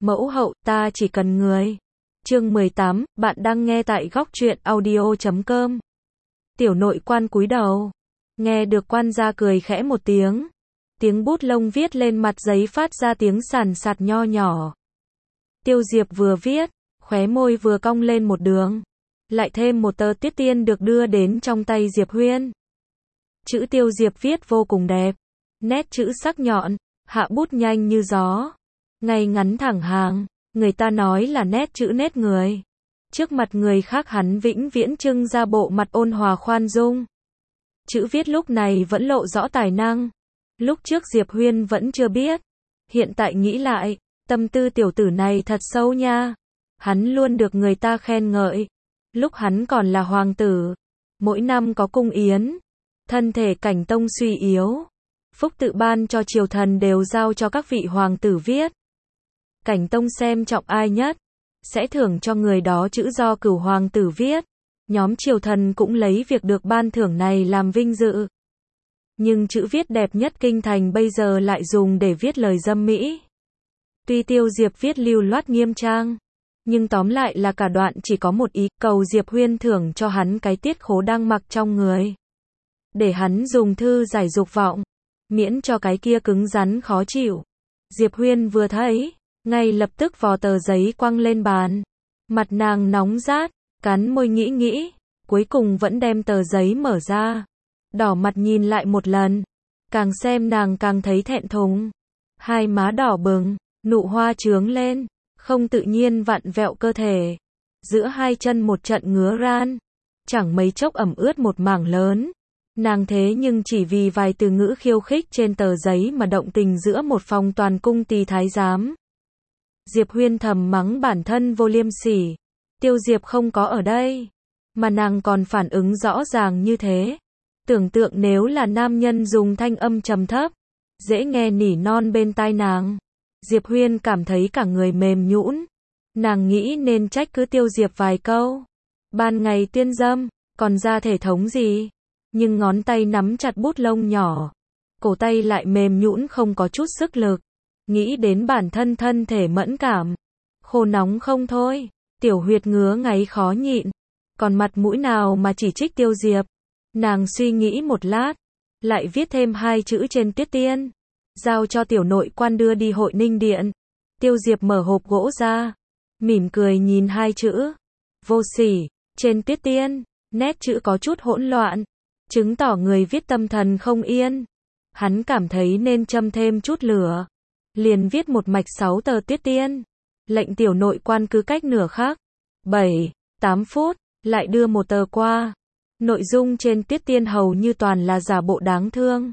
Mẫu hậu, ta chỉ cần người. Chương 18, bạn đang nghe tại góc truyện audio.com. Tiểu nội quan cúi đầu. Nghe được quan gia cười khẽ một tiếng. Tiếng bút lông viết lên mặt giấy phát ra tiếng sàn sạt nho nhỏ. Tiêu Diệp vừa viết, khóe môi vừa cong lên một đường. Lại thêm một tờ tiết tiên được đưa đến trong tay Diệp Huyên. Chữ Tiêu Diệp viết vô cùng đẹp. Nét chữ sắc nhọn, hạ bút nhanh như gió. Ngay ngắn thẳng hàng, người ta nói là nét chữ nét người. Trước mặt người khác hắn vĩnh viễn trưng ra bộ mặt ôn hòa khoan dung. Chữ viết lúc này vẫn lộ rõ tài năng. Lúc trước Diệp Huyên vẫn chưa biết. Hiện tại nghĩ lại, tâm tư tiểu tử này thật sâu nha. Hắn luôn được người ta khen ngợi. Lúc hắn còn là hoàng tử, mỗi năm có cung yến, thân thể Cảnh Tông suy yếu. Phúc tự ban cho triều thần đều giao cho các vị hoàng tử viết. Cảnh Tông xem trọng ai nhất, sẽ thưởng cho người đó chữ do cửu hoàng tử viết. Nhóm triều thần cũng lấy việc được ban thưởng này làm vinh dự. Nhưng chữ viết đẹp nhất kinh thành bây giờ lại dùng để viết lời dâm mỹ. Tuy Tiêu Diệp viết lưu loát nghiêm trang, nhưng tóm lại là cả đoạn chỉ có một ý, cầu Diệp Huyên thưởng cho hắn cái tiết khố đang mặc trong người. Để hắn dùng thư giải dục vọng, miễn cho cái kia cứng rắn khó chịu. Diệp Huyên vừa thấy, ngay lập tức vò tờ giấy quăng lên bàn. Mặt nàng nóng rát, cắn môi nghĩ, cuối cùng vẫn đem tờ giấy mở ra. Đỏ mặt nhìn lại một lần, càng xem nàng càng thấy thẹn thùng. Hai má đỏ bừng, nụ hoa chướng lên, không tự nhiên vặn vẹo cơ thể. Giữa hai chân một trận ngứa ran, chẳng mấy chốc ẩm ướt một mảng lớn. Nàng thế nhưng chỉ vì vài từ ngữ khiêu khích trên tờ giấy mà động tình giữa một phòng toàn cung tỳ thái giám. Diệp Huyên thầm mắng bản thân vô liêm sỉ. Tiêu Diệp không có ở đây, mà nàng còn phản ứng rõ ràng như thế. Tưởng tượng nếu là nam nhân dùng thanh âm trầm thấp, dễ nghe nỉ non bên tai nàng, Diệp Huyên cảm thấy cả người mềm nhũn. Nàng nghĩ nên trách cứ Tiêu Diệp vài câu. Ban ngày tiên dâm, còn ra thể thống gì? Nhưng ngón tay nắm chặt bút lông nhỏ, cổ tay lại mềm nhũn không có chút sức lực. Nghĩ đến bản thân thân thể mẫn cảm, khô nóng không thôi, tiểu huyệt ngứa ngáy khó nhịn. Còn mặt mũi nào mà chỉ trích Tiêu Diệp? Nàng suy nghĩ một lát, lại viết thêm hai chữ trên tiết tiên, giao cho tiểu nội quan đưa đi Hội Ninh Điện. Tiêu Diệp mở hộp gỗ ra, mỉm cười nhìn hai chữ, vô sỉ, trên tiết tiên. Nét chữ có chút hỗn loạn, chứng tỏ người viết tâm thần không yên. Hắn cảm thấy nên châm thêm chút lửa, liền viết một mạch 6 tờ tiết tiên, lệnh tiểu nội quan cứ cách nửa khắc, 7-8 phút, lại đưa một tờ qua. Nội dung trên tiết tiên hầu như toàn là giả bộ đáng thương,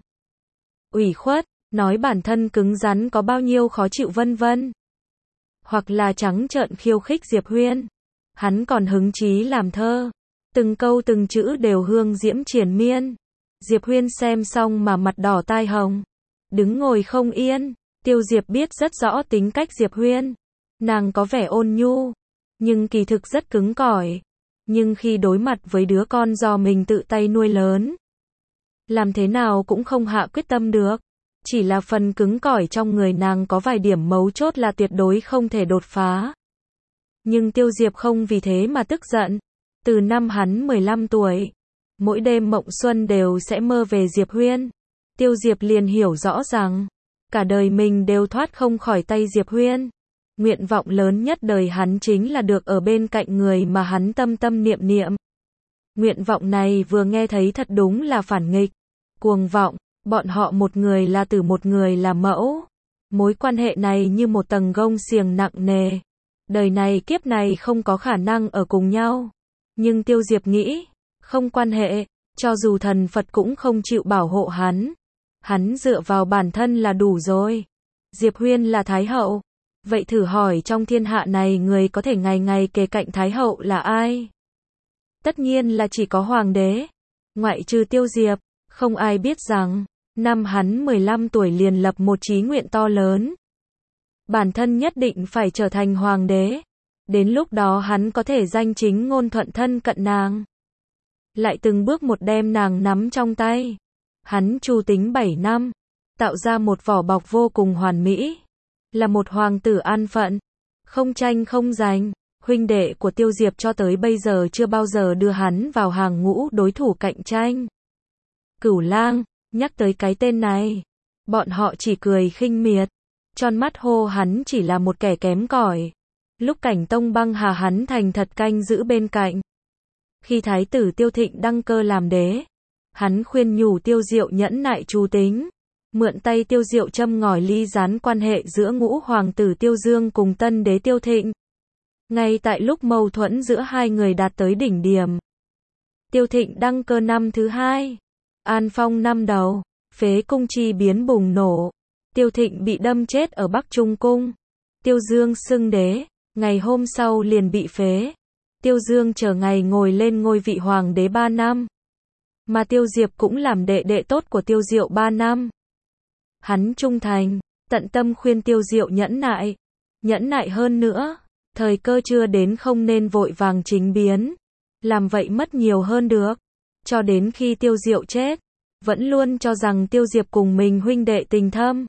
ủy khuất, nói bản thân cứng rắn có bao nhiêu khó chịu vân vân. Hoặc là trắng trợn khiêu khích Diệp Huyên. Hắn còn hứng chí làm thơ, từng câu từng chữ đều hương diễm triền miên. Diệp Huyên xem xong mà mặt đỏ tai hồng, đứng ngồi không yên. Tiêu Diệp biết rất rõ tính cách Diệp Huyên. Nàng có vẻ ôn nhu, nhưng kỳ thực rất cứng cỏi. Nhưng khi đối mặt với đứa con do mình tự tay nuôi lớn, làm thế nào cũng không hạ quyết tâm được. Chỉ là phần cứng cỏi trong người nàng có vài điểm mấu chốt là tuyệt đối không thể đột phá. Nhưng Tiêu Diệp không vì thế mà tức giận. Từ năm hắn 15 tuổi, mỗi đêm mộng xuân đều sẽ mơ về Diệp Huyên. Tiêu Diệp liền hiểu rõ rằng, cả đời mình đều thoát không khỏi tay Diệp Huyên. Nguyện vọng lớn nhất đời hắn chính là được ở bên cạnh người mà hắn tâm tâm niệm niệm. Nguyện vọng này vừa nghe thấy thật đúng là phản nghịch, cuồng vọng. Bọn họ một người là tử một người là mẫu. Mối quan hệ này như một tầng gông xiềng nặng nề. Đời này kiếp này không có khả năng ở cùng nhau. Nhưng Tiêu Diệp nghĩ, không quan hệ, cho dù thần Phật cũng không chịu bảo hộ hắn. Hắn dựa vào bản thân là đủ rồi. Diệp Huyên là Thái Hậu. Vậy thử hỏi trong thiên hạ này người có thể ngày ngày kề cạnh Thái Hậu là ai? Tất nhiên là chỉ có Hoàng đế. Ngoại trừ Tiêu Diệp, không ai biết rằng, năm hắn 15 tuổi liền lập một chí nguyện to lớn. Bản thân nhất định phải trở thành Hoàng đế. Đến lúc đó hắn có thể danh chính ngôn thuận thân cận nàng. Lại từng bước một đem nàng nắm trong tay. Hắn chu tính 7 năm, tạo ra một vỏ bọc vô cùng hoàn mỹ. Là một hoàng tử an phận, không tranh không giành. Huynh đệ của Tiêu Diệp cho tới bây giờ chưa bao giờ đưa hắn vào hàng ngũ đối thủ cạnh tranh. Cửu Lang, nhắc tới cái tên này, bọn họ chỉ cười khinh miệt, tròn mắt hô hắn chỉ là một kẻ kém cỏi. Lúc Cảnh Tông băng hà hắn thành thật canh giữ bên cạnh. Khi Thái tử Tiêu Thịnh đăng cơ làm đế, hắn khuyên nhủ Tiêu Diệu nhẫn nại trù tính, mượn tay Tiêu Diệu châm ngòi ly gián quan hệ giữa ngũ hoàng tử Tiêu Dương cùng tân đế Tiêu Thịnh. Ngay tại lúc mâu thuẫn giữa hai người đạt tới đỉnh điểm, Tiêu Thịnh đăng cơ năm thứ hai, An Phong năm đầu, Phế Cung chi biến bùng nổ, Tiêu Thịnh bị đâm chết ở Bắc Trung Cung, Tiêu Dương xưng đế, ngày hôm sau liền bị phế. Tiêu Dương chờ ngày ngồi lên ngôi vị hoàng đế 3 năm, mà Tiêu Diệp cũng làm đệ đệ tốt của Tiêu Diệu 3 năm. Hắn trung thành, tận tâm khuyên Tiêu Diệu nhẫn nại hơn nữa, thời cơ chưa đến không nên vội vàng chính biến, làm vậy mất nhiều hơn được. Cho đến khi Tiêu Diệu chết, vẫn luôn cho rằng Tiêu Diệp cùng mình huynh đệ tình thâm.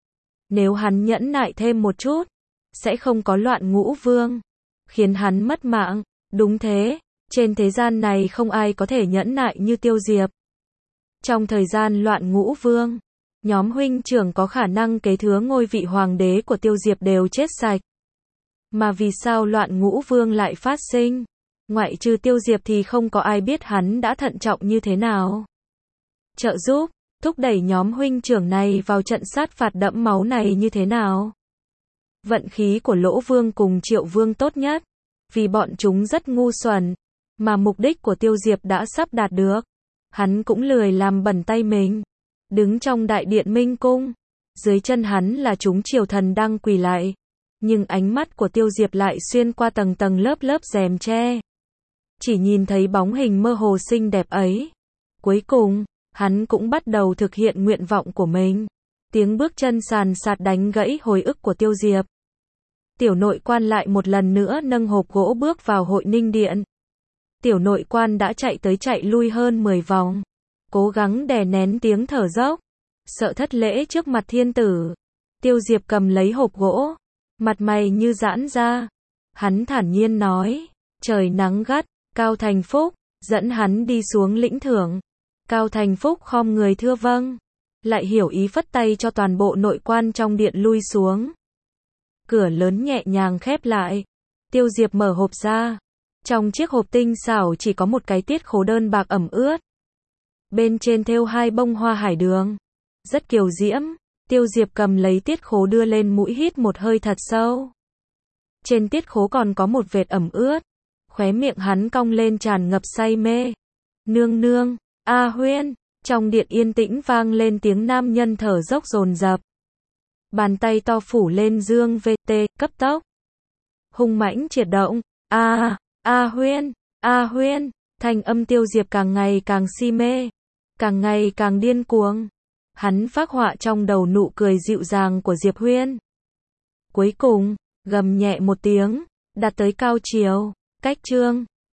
Nếu hắn nhẫn nại thêm một chút, sẽ không có loạn Ngũ Vương, khiến hắn mất mạng. Đúng thế, trên thế gian này không ai có thể nhẫn nại như Tiêu Diệp. Trong thời gian loạn Ngũ Vương, nhóm huynh trưởng có khả năng kế thừa ngôi vị hoàng đế của Tiêu Diệp đều chết sạch. Mà vì sao loạn Ngũ Vương lại phát sinh? Ngoại trừ Tiêu Diệp thì không có ai biết hắn đã thận trọng như thế nào. Trợ giúp, thúc đẩy nhóm huynh trưởng này vào trận sát phạt đẫm máu này như thế nào? Vận khí của Lỗ Vương cùng Triệu Vương tốt nhất, vì bọn chúng rất ngu xuẩn, mà mục đích của Tiêu Diệp đã sắp đạt được. Hắn cũng lười làm bẩn tay mình. Đứng trong đại điện Minh Cung, dưới chân hắn là chúng triều thần đang quỳ lại, nhưng ánh mắt của Tiêu Diệp lại xuyên qua tầng tầng lớp lớp rèm tre, chỉ nhìn thấy bóng hình mơ hồ xinh đẹp ấy. Cuối cùng, hắn cũng bắt đầu thực hiện nguyện vọng của mình. Tiếng bước chân sàn sạt đánh gãy hồi ức của Tiêu Diệp. Tiểu nội quan lại một lần nữa nâng hộp gỗ bước vào Hội Ninh Điện. Tiểu nội quan đã chạy tới chạy lui hơn 10 vòng, cố gắng đè nén tiếng thở dốc, sợ thất lễ trước mặt thiên tử. Tiêu Diệp cầm lấy hộp gỗ, mặt mày như giãn ra. Hắn thản nhiên nói, trời nắng gắt, Cao Thành Phúc, dẫn hắn đi xuống lĩnh thưởng. Cao Thành Phúc khom người thưa vâng, lại hiểu ý phất tay cho toàn bộ nội quan trong điện lui xuống. Cửa lớn nhẹ nhàng khép lại. Tiêu Diệp mở hộp ra. Trong chiếc hộp tinh xảo chỉ có một cái tiết khố đơn bạc ẩm ướt. Bên trên thêu 2 bông hoa hải đường, rất kiều diễm. Tiêu Diệp cầm lấy tiết khố đưa lên mũi hít một hơi thật sâu. Trên tiết khố còn có một vệt ẩm ướt. Khóe miệng hắn cong lên tràn ngập say mê. Nương nương, A Huyên. Trong điện yên tĩnh vang lên tiếng nam nhân thở dốc dồn dập. Bàn tay to phủ lên dương VT, cấp tốc. Hung mãnh triệt động. A Huyên. Thanh âm Tiêu Diệp càng ngày càng si mê, càng ngày càng điên cuồng. Hắn phác họa trong đầu nụ cười dịu dàng của Diệp Huyên. Cuối cùng, gầm nhẹ một tiếng, đạt tới cao chiều. Cách chương